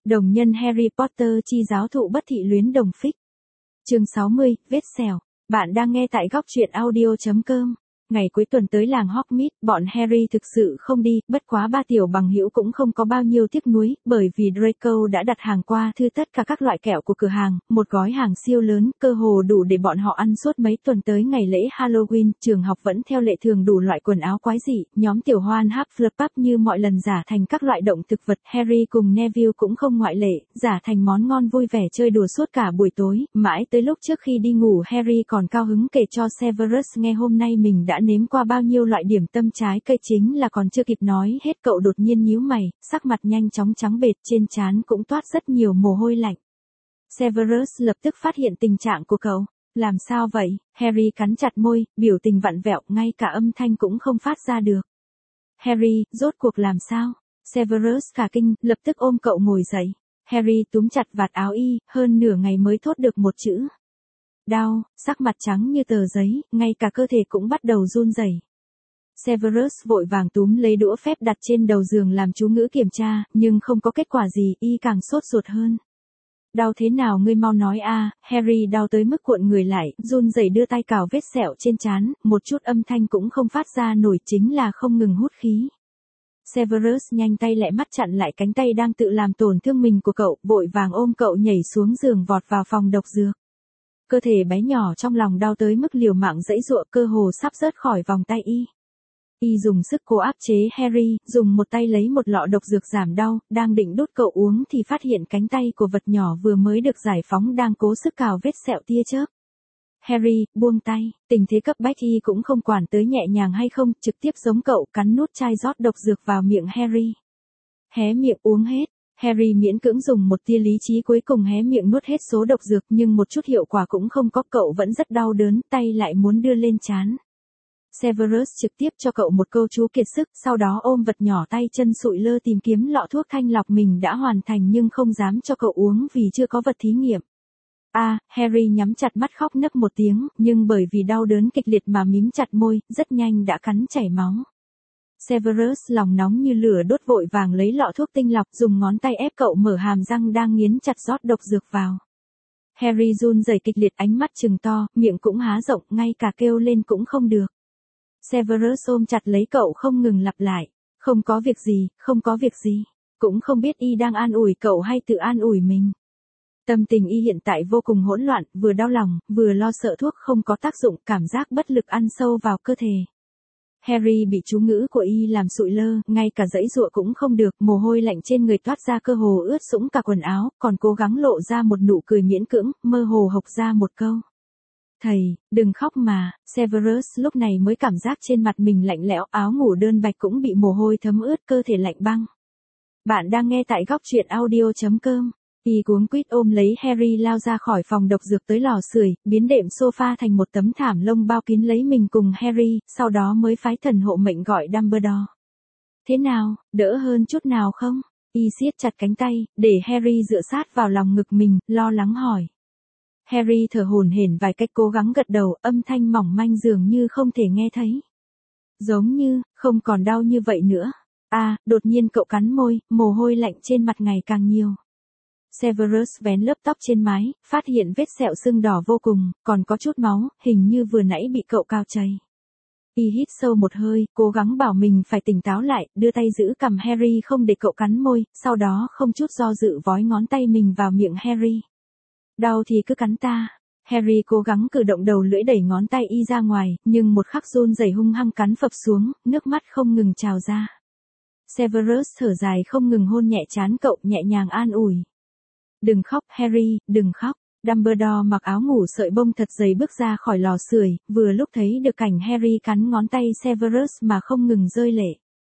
Đồng nhân Harry Potter chi giáo thụ bất thị luyến đồng phích. Chương 60, vết sẹo. Bạn đang nghe tại góc truyện audio.com. Ngày cuối tuần tới làng Hogsmeade, bọn Harry thực sự không đi, bất quá ba tiểu bằng hữu cũng không có bao nhiêu tiếc nuối, bởi vì Draco đã đặt hàng qua thư tất cả các loại kẹo của cửa hàng, một gói hàng siêu lớn, cơ hồ đủ để bọn họ ăn suốt mấy tuần tới ngày lễ Halloween. Trường học vẫn theo lệ thường đủ loại quần áo quái dị, nhóm tiểu hoan Hufflepuff như mọi lần giả thành các loại động thực vật, Harry cùng Neville cũng không ngoại lệ, giả thành món ngon vui vẻ chơi đùa suốt cả buổi tối, mãi tới lúc trước khi đi ngủ Harry còn cao hứng kể cho Severus nghe hôm nay mình đã nếm qua bao nhiêu loại điểm tâm trái cây, chính là còn chưa kịp nói hết cậu đột nhiên nhíu mày, sắc mặt nhanh chóng trắng bệch, trên trán cũng toát rất nhiều mồ hôi lạnh. Severus lập tức phát hiện tình trạng của cậu. Làm sao vậy? Harry cắn chặt môi, biểu tình vặn vẹo, ngay cả âm thanh cũng không phát ra được. Harry, rốt cuộc làm sao? Severus cả kinh, lập tức ôm cậu ngồi dậy. Harry túm chặt vạt áo y, hơn nửa ngày mới thốt được một chữ. Đau, sắc mặt trắng như tờ giấy, ngay cả cơ thể cũng bắt đầu run rẩy. Severus vội vàng túm lấy đũa phép đặt trên đầu giường làm chú ngữ kiểm tra, nhưng không có kết quả gì, y càng sốt ruột hơn. Đau thế nào ngươi mau nói a? Harry đau tới mức cuộn người lại, run rẩy đưa tay cào vết sẹo trên trán, một chút âm thanh cũng không phát ra nổi, chính là không ngừng hút khí. Severus nhanh tay lẹ mắt chặn lại cánh tay đang tự làm tổn thương mình của cậu, vội vàng ôm cậu nhảy xuống giường vọt vào phòng độc dược. Cơ thể bé nhỏ trong lòng đau tới mức liều mạng giãy giụa, cơ hồ sắp rớt khỏi vòng tay y. Y dùng sức cố áp chế Harry, dùng một tay lấy một lọ độc dược giảm đau, đang định đút cậu uống thì phát hiện cánh tay của vật nhỏ vừa mới được giải phóng đang cố sức cào vết sẹo tia chớp. Harry, buông tay, tình thế cấp bách y cũng không quản tới nhẹ nhàng hay không, trực tiếp giống cậu cắn nút chai rót độc dược vào miệng Harry. Hé miệng uống hết. Harry miễn cưỡng dùng một tia lý trí cuối cùng hé miệng nuốt hết số độc dược, nhưng một chút hiệu quả cũng không có, cậu vẫn rất đau đớn, tay lại muốn đưa lên trán. Severus trực tiếp cho cậu một câu chú kiệt sức, sau đó ôm vật nhỏ tay chân sụi lơ tìm kiếm lọ thuốc thanh lọc mình đã hoàn thành nhưng không dám cho cậu uống vì chưa có vật thí nghiệm. Harry nhắm chặt mắt khóc nấc một tiếng, nhưng bởi vì đau đớn kịch liệt mà mím chặt môi, rất nhanh đã cắn chảy máu. Severus lòng nóng như lửa đốt vội vàng lấy lọ thuốc tinh lọc, dùng ngón tay ép cậu mở hàm răng đang nghiến chặt rót độc dược vào. Harry run rẩy kịch liệt, ánh mắt trừng to, miệng cũng há rộng, ngay cả kêu lên cũng không được. Severus ôm chặt lấy cậu không ngừng lặp lại, không có việc gì, không có việc gì, cũng không biết y đang an ủi cậu hay tự an ủi mình. Tâm tình y hiện tại vô cùng hỗn loạn, vừa đau lòng, vừa lo sợ thuốc không có tác dụng, cảm giác bất lực ăn sâu vào cơ thể. Harry bị chú ngữ của y làm sụi lơ, ngay cả giãy giụa cũng không được, mồ hôi lạnh trên người toát ra cơ hồ ướt sũng cả quần áo, còn cố gắng lộ ra một nụ cười miễn cưỡng, mơ hồ hộc ra một câu. Thầy, đừng khóc mà. Severus lúc này mới cảm giác trên mặt mình lạnh lẽo, áo ngủ đơn bạch cũng bị mồ hôi thấm ướt, cơ thể lạnh băng. Bạn đang nghe tại góc truyện audio.com. Y cuống quýt ôm lấy Harry lao ra khỏi phòng độc dược tới lò sưởi, biến đệm sofa thành một tấm thảm lông bao kín lấy mình cùng Harry, sau đó mới phái thần hộ mệnh gọi Dumbledore. Thế nào, đỡ hơn chút nào không? Y siết chặt cánh tay, để Harry dựa sát vào lòng ngực mình, lo lắng hỏi. Harry thở hổn hển vài cách cố gắng gật đầu, âm thanh mỏng manh dường như không thể nghe thấy. Giống như, không còn đau như vậy nữa. Đột nhiên cậu cắn môi, mồ hôi lạnh trên mặt ngày càng nhiều. Severus vén lớp tóc trên mái, phát hiện vết sẹo sưng đỏ vô cùng, còn có chút máu, hình như vừa nãy bị cậu cào chảy. Y hít sâu một hơi, cố gắng bảo mình phải tỉnh táo lại, đưa tay giữ cằm Harry không để cậu cắn môi, sau đó không chút do dự vói ngón tay mình vào miệng Harry. Đau thì cứ cắn ta. Harry cố gắng cử động đầu lưỡi đẩy ngón tay y ra ngoài, nhưng một khắc run rẩy hung hăng cắn phập xuống, nước mắt không ngừng trào ra. Severus thở dài không ngừng hôn nhẹ trán cậu, nhẹ nhàng an ủi. Đừng khóc Harry, đừng khóc. Dumbledore mặc áo ngủ sợi bông thật dày bước ra khỏi lò sưởi, vừa lúc thấy được cảnh Harry cắn ngón tay Severus mà không ngừng rơi lệ.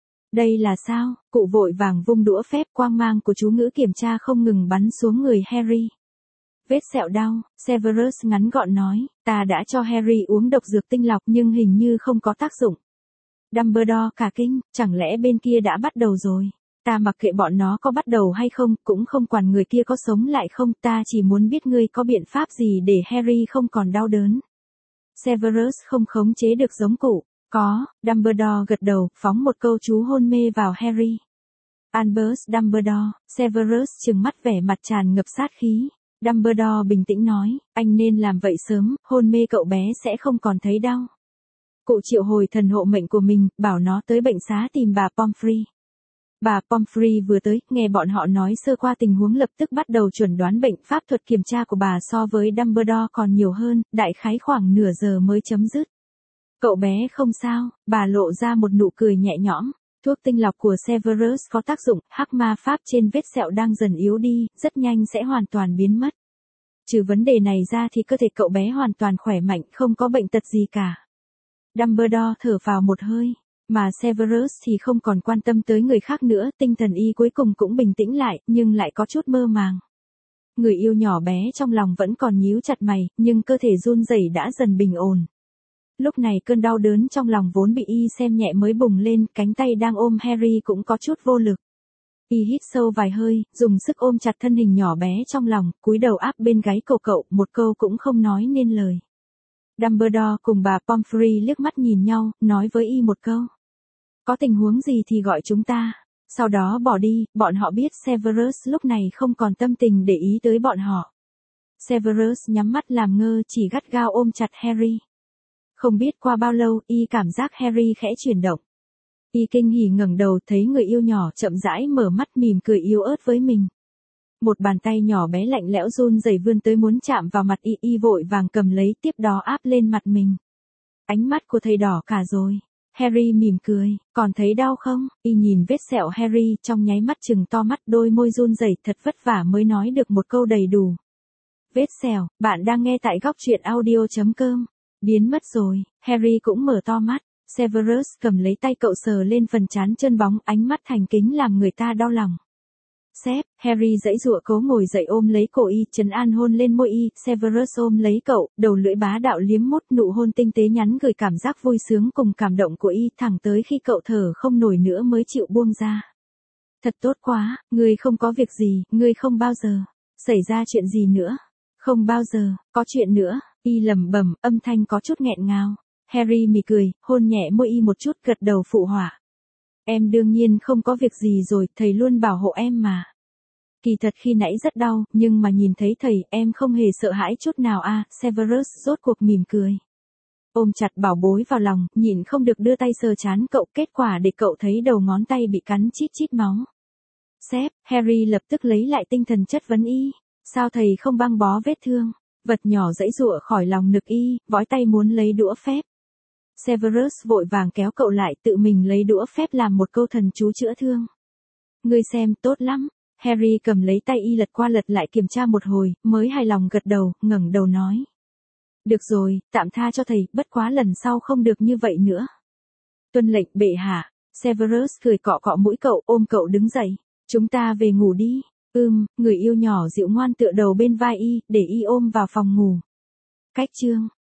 Đây là sao? Cụ vội vàng vung đũa phép, quang mang của chú ngữ kiểm tra không ngừng bắn xuống người Harry. Vết sẹo đau, Severus ngắn gọn nói, ta đã cho Harry uống độc dược tinh lọc nhưng hình như không có tác dụng. Dumbledore cả kinh, chẳng lẽ bên kia đã bắt đầu rồi? Ta mặc kệ bọn nó có bắt đầu hay không, cũng không quản người kia có sống lại không, ta chỉ muốn biết ngươi có biện pháp gì để Harry không còn đau đớn. Severus không khống chế được giống cụ. Có, Dumbledore gật đầu, phóng một câu chú hôn mê vào Harry. Albus Dumbledore, Severus trừng mắt vẻ mặt tràn ngập sát khí. Dumbledore bình tĩnh nói, anh nên làm vậy sớm, hôn mê cậu bé sẽ không còn thấy đau. Cụ triệu hồi thần hộ mệnh của mình, bảo nó tới bệnh xá tìm bà Pomfrey. Bà Pomfrey vừa tới, nghe bọn họ nói sơ qua tình huống lập tức bắt đầu chuẩn đoán bệnh. Pháp thuật kiểm tra của bà so với Dumbledore còn nhiều hơn, đại khái khoảng nửa giờ mới chấm dứt. Cậu bé không sao, bà lộ ra một nụ cười nhẹ nhõm. Thuốc tinh lọc của Severus có tác dụng, hắc ma pháp trên vết sẹo đang dần yếu đi, rất nhanh sẽ hoàn toàn biến mất. Trừ vấn đề này ra thì cơ thể cậu bé hoàn toàn khỏe mạnh, không có bệnh tật gì cả. Dumbledore thở vào một hơi, mà Severus thì không còn quan tâm tới người khác nữa, tinh thần y cuối cùng cũng bình tĩnh lại, nhưng lại có chút mơ màng. Người yêu nhỏ bé trong lòng vẫn còn nhíu chặt mày, nhưng cơ thể run rẩy đã dần bình ổn. Lúc này cơn đau đớn trong lòng vốn bị y xem nhẹ mới bùng lên, cánh tay đang ôm Harry cũng có chút vô lực. Y hít sâu vài hơi, dùng sức ôm chặt thân hình nhỏ bé trong lòng, cúi đầu áp bên gáy cậu, một câu cũng không nói nên lời. Dumbledore cùng bà Pomfrey liếc mắt nhìn nhau, nói với y một câu. Có tình huống gì thì gọi chúng ta. Sau đó bỏ đi, bọn họ biết Severus lúc này không còn tâm tình để ý tới bọn họ. Severus nhắm mắt làm ngơ, chỉ gắt gao ôm chặt Harry. Không biết qua bao lâu, y cảm giác Harry khẽ chuyển động. Y kinh hỉ ngẩng đầu thấy người yêu nhỏ chậm rãi mở mắt mỉm cười yếu ớt với mình. Một bàn tay nhỏ bé lạnh lẽo run rẩy vươn tới muốn chạm vào mặt y vội vàng cầm lấy tiếp đó áp lên mặt mình. Ánh mắt của thầy đỏ cả rồi. Harry mỉm cười, còn thấy đau không? Y nhìn vết sẹo Harry trong nháy mắt trừng to mắt, đôi môi run rẩy, thật vất vả mới nói được một câu đầy đủ. Vết sẹo, bạn đang nghe tại góc truyện audio.com. Biến mất rồi, Harry cũng mở to mắt. Severus cầm lấy tay cậu sờ lên phần trán trơn bóng, ánh mắt thành kính làm người ta đau lòng. Sếp, Harry giãy giụa cố ngồi dậy ôm lấy cổ y, trấn an hôn lên môi y. Severus ôm lấy cậu, đầu lưỡi bá đạo liếm mút, nụ hôn tinh tế nhắn gửi cảm giác vui sướng cùng cảm động của y, thẳng tới khi cậu thở không nổi nữa mới chịu buông ra. Thật tốt quá, ngươi không có việc gì, ngươi không bao giờ xảy ra chuyện gì nữa. Không bao giờ có chuyện nữa, y lẩm bẩm, âm thanh có chút nghẹn ngào. Harry mỉm cười, hôn nhẹ môi y một chút, gật đầu phụ họa. Em đương nhiên không có việc gì rồi, thầy luôn bảo hộ em mà. Kỳ thật khi nãy rất đau, nhưng mà nhìn thấy thầy, em không hề sợ hãi chút nào à. Severus rốt cuộc mỉm cười. Ôm chặt bảo bối vào lòng, nhịn không được đưa tay sờ trán cậu, kết quả để cậu thấy đầu ngón tay bị cắn chít chít máu. Sếp, Harry lập tức lấy lại tinh thần chất vấn y. Sao thầy không băng bó vết thương? Vật nhỏ giãy giụa khỏi lòng ngực y, vói tay muốn lấy đũa phép. Severus vội vàng kéo cậu lại, tự mình lấy đũa phép làm một câu thần chú chữa thương. Ngươi xem, tốt lắm. Harry cầm lấy tay y lật qua lật lại kiểm tra một hồi, mới hài lòng gật đầu, ngẩng đầu nói. Được rồi, tạm tha cho thầy, bất quá lần sau không được như vậy nữa. Tuân lệnh bệ hạ. Severus cười cọ cọ mũi cậu, ôm cậu đứng dậy. Chúng ta về ngủ đi. Người yêu nhỏ dịu ngoan tựa đầu bên vai y, để y ôm vào phòng ngủ. Cách chương